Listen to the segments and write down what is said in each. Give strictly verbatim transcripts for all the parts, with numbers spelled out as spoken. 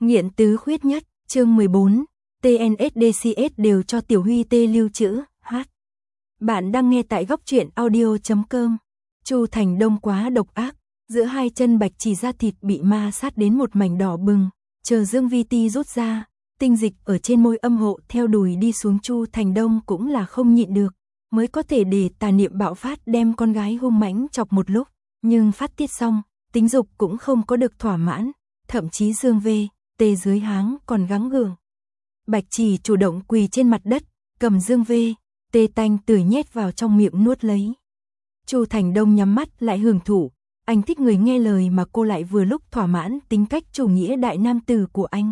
Nghiện tứ khuyết nhất, chương mười bốn, tê en ét đê xê ét đều cho Tiểu Huy tê lưu trữ, hát. Bạn đang nghe tại góc truyện audio chấm com. Chu Thành Đông quá độc ác, giữa hai chân Bạch Chỉ da thịt bị ma sát đến một mảnh đỏ bừng, chờ Dương Vi Ti rút ra, tinh dịch ở trên môi âm hộ theo đùi đi xuống. Chu Thành Đông cũng là không nhịn được, mới có thể để tà niệm bạo phát đem con gái hung mãnh chọc một lúc, nhưng phát tiết xong, tính dục cũng không có được thỏa mãn, thậm chí Dương Vê, tê dưới háng còn gắng gượng. Bạch Chỉ chủ động quỳ trên mặt đất, cầm Dương Vê, tê tanh tươi nhét vào trong miệng nuốt lấy. Chu Thành Đông nhắm mắt lại hưởng thụ, anh thích người nghe lời mà cô lại vừa lúc thỏa mãn tính cách chủ nghĩa đại nam tử của anh.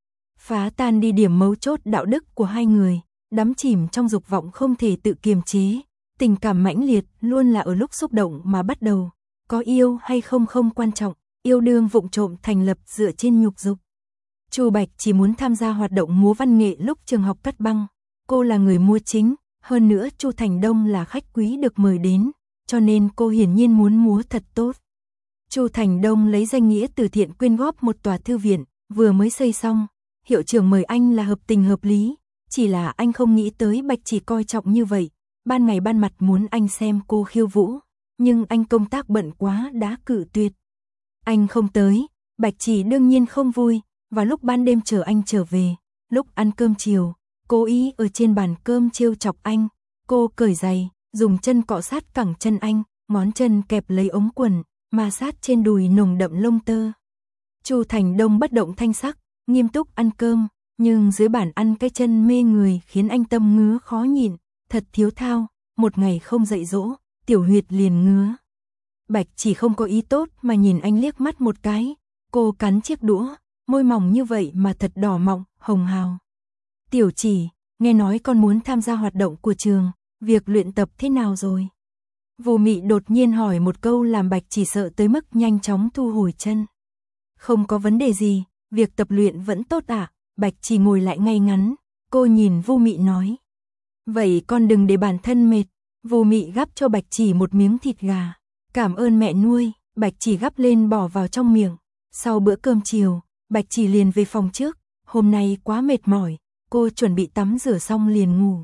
Phá tan đi điểm mấu chốt đạo đức của hai người, đắm chìm trong dục vọng không thể tự kiềm chế, tình cảm mãnh liệt luôn là ở lúc xúc động mà bắt đầu, có yêu hay không không quan trọng, yêu đương vụng trộm thành lập dựa trên nhục dục. Chu Bạch chỉ muốn tham gia hoạt động múa văn nghệ lúc trường học cắt băng, cô là người mua chính, hơn nữa Chu Thành Đông là khách quý được mời đến, cho nên cô hiển nhiên muốn múa thật tốt. Chu Thành Đông lấy danh nghĩa từ thiện quyên góp một tòa thư viện, vừa mới xây xong, hiệu trưởng mời anh là hợp tình hợp lý, chỉ là anh không nghĩ tới Bạch Chỉ coi trọng như vậy, ban ngày ban mặt muốn anh xem cô khiêu vũ, nhưng anh công tác bận quá đã cự tuyệt. Anh không tới, Bạch Chỉ đương nhiên không vui, và lúc ban đêm chờ anh trở về, lúc ăn cơm chiều, cố ý ở trên bàn cơm trêu chọc anh, cô cởi giày, dùng chân cọ sát cẳng chân anh, ngón chân kẹp lấy ống quần, ma sát trên đùi nồng đậm lông tơ. Chu Thành Đông bất động thanh sắc, nghiêm túc ăn cơm, nhưng dưới bàn ăn cái chân mê người khiến anh tâm ngứa khó nhịn, thật thiếu thao, một ngày không dạy dỗ, tiểu huyệt liền ngứa. Bạch Chỉ không có ý tốt mà nhìn anh liếc mắt một cái, cô cắn chiếc đũa, môi mỏng như vậy mà thật đỏ mọng, hồng hào. Tiểu Chỉ, nghe nói con muốn tham gia hoạt động của trường, việc luyện tập thế nào rồi? Vô Mị đột nhiên hỏi một câu làm Bạch Chỉ sợ tới mức nhanh chóng thu hồi chân. Không có vấn đề gì, việc tập luyện vẫn tốt ạ. À? Bạch Chỉ ngồi lại ngay ngắn, cô nhìn Vô Mị nói. Vậy con đừng để bản thân mệt. Vô Mị gắp cho Bạch Chỉ một miếng thịt gà. Cảm ơn mẹ nuôi, Bạch Chỉ gắp lên bỏ vào trong miệng. Sau bữa cơm chiều, Bạch Chỉ liền về phòng trước, hôm nay quá mệt mỏi, cô chuẩn bị tắm rửa xong liền ngủ.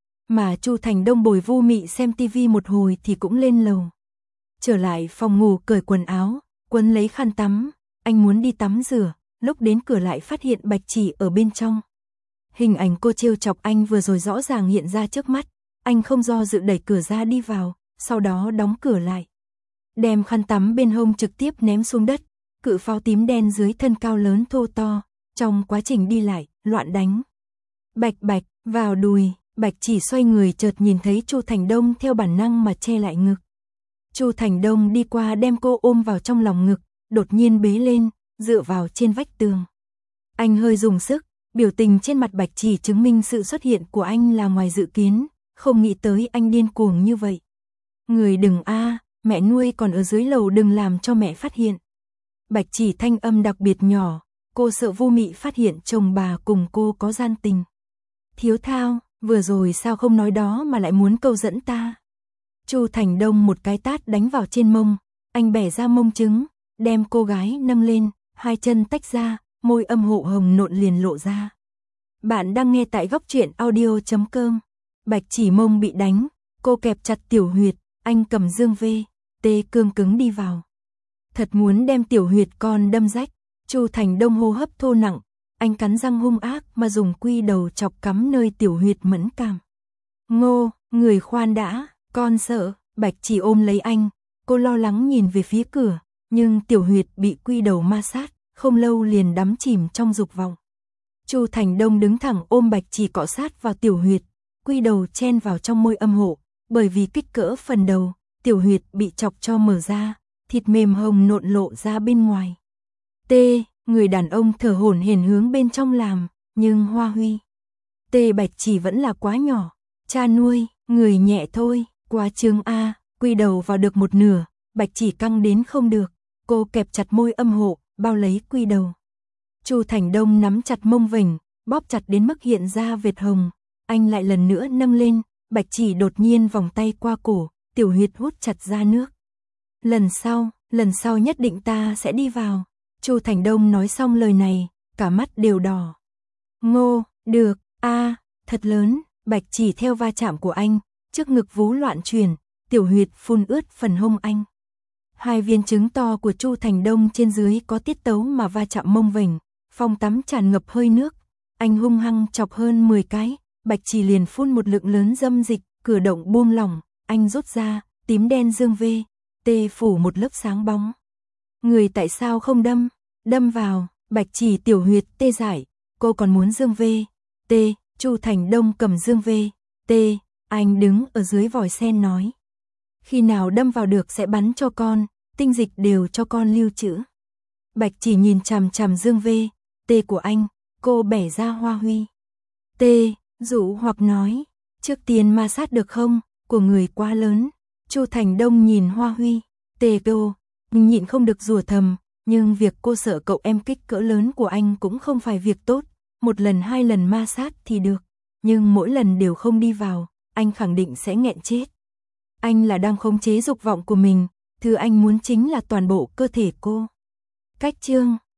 Mà Chu Thành Đông bồi Vô Mị xem tivi một hồi thì cũng lên lầu. Trở lại phòng ngủ cởi quần áo, quấn lấy khăn tắm, anh muốn đi tắm rửa, lúc đến cửa lại phát hiện Bạch Chỉ ở bên trong. Hình ảnh cô trêu chọc anh vừa rồi rõ ràng hiện ra trước mắt, anh không do dự đẩy cửa ra đi vào, sau đó đóng cửa lại. Đem khăn tắm bên hông trực tiếp ném xuống đất, cự pháo tím đen dưới thân cao lớn thô to, trong quá trình đi lại, loạn đánh. Bạch bạch, vào đùi, Bạch Chỉ xoay người chợt nhìn thấy Chu Thành Đông theo bản năng mà che lại ngực. Chu Thành Đông đi qua đem cô ôm vào trong lòng ngực, đột nhiên bế lên, dựa vào trên vách tường. Anh hơi dùng sức, biểu tình trên mặt Bạch Chỉ chứng minh sự xuất hiện của anh là ngoài dự kiến, không nghĩ tới anh điên cuồng như vậy. Người đừng a, mẹ nuôi còn ở dưới lầu đừng làm cho mẹ phát hiện. Bạch Chỉ thanh âm đặc biệt nhỏ, cô sợ Vô Mị phát hiện chồng bà cùng cô có gian tình. Thiếu thao, vừa rồi sao không nói đó mà lại muốn câu dẫn ta. Chu Thành Đông một cái tát đánh vào trên mông, anh bẻ ra mông trứng, đem cô gái nâng lên, hai chân tách ra, môi âm hộ hồng nộn liền lộ ra. Bạn đang nghe tại góc truyện audio chấm com. Bạch Chỉ mông bị đánh, cô kẹp chặt tiểu huyệt, anh cầm Dương Vê, tê cương cứng đi vào. Thật muốn đem tiểu huyệt con đâm rách. Chu Thành Đông hô hấp thô nặng, anh cắn răng hung ác mà dùng quy đầu chọc cắm nơi tiểu huyệt mẫn cảm. Ngô, người khoan đã, con sợ. Bạch Chỉ ôm lấy anh, cô lo lắng nhìn về phía cửa, nhưng tiểu huyệt bị quy đầu ma sát, không lâu liền đắm chìm trong dục vọng. Chu Thành Đông đứng thẳng ôm Bạch Chỉ cọ sát vào tiểu huyệt, quy đầu chen vào trong môi âm hộ, bởi vì kích cỡ phần đầu, tiểu huyệt bị chọc cho mở ra, thịt mềm hồng nộn lộ ra bên ngoài. Tê, người đàn ông thở hổn hển hướng bên trong làm, nhưng Hoa Huy. Tê Bạch Chỉ vẫn là quá nhỏ, cha nuôi, người nhẹ thôi, quá chương A, quy đầu vào được một nửa, Bạch Chỉ căng đến không được, cô kẹp chặt môi âm hộ, bao lấy quy đầu. Chu Thành Đông nắm chặt mông vểnh, bóp chặt đến mức hiện ra vệt hồng, anh lại lần nữa nâng lên, Bạch Chỉ đột nhiên vòng tay qua cổ, tiểu huyệt hút chặt ra nước. Lần sau, lần sau nhất định ta sẽ đi vào. Chu Thành Đông nói xong lời này, cả mắt đều đỏ. Ngô, được, a, thật lớn, Bạch Chỉ theo va chạm của anh, trước ngực vú loạn chuyển, tiểu huyệt phun ướt phần hông anh. Hai viên trứng to của Chu Thành Đông trên dưới có tiết tấu mà va chạm mông vểnh, phòng tắm tràn ngập hơi nước, anh hung hăng chọc hơn mười cái, Bạch Chỉ liền phun một lượng lớn dâm dịch, cửa động buông lỏng, anh rút ra, tím đen dương vê, tê phủ một lớp sáng bóng. Người tại sao không đâm, đâm vào, Bạch Chỉ tiểu huyệt tê giải, cô còn muốn dương vê, tê, Chu Thành Đông cầm dương vê, tê, anh đứng ở dưới vòi sen nói. Khi nào đâm vào được sẽ bắn cho con, tinh dịch đều cho con lưu trữ. Bạch Chỉ nhìn chằm chằm dương vê, tê của anh, cô bẻ ra Hoa Huy. Tê, dụ hoặc nói, trước tiên ma sát được không, của người quá lớn. Chu Thành Đông nhìn Hoa Huy, tê cô, mình nhịn không được rủa thầm, nhưng việc cô sợ cậu em kích cỡ lớn của anh cũng không phải việc tốt, một lần hai lần ma sát thì được, nhưng mỗi lần đều không đi vào, anh khẳng định sẽ nghẹn chết. Anh là đang khống chế dục vọng của mình, thứ anh muốn chính là toàn bộ cơ thể cô. Cách chương